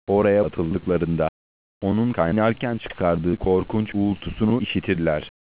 Oraya atıldıklarında, onun kaynarken çıkardığı korkunç uğultusunu işitirler.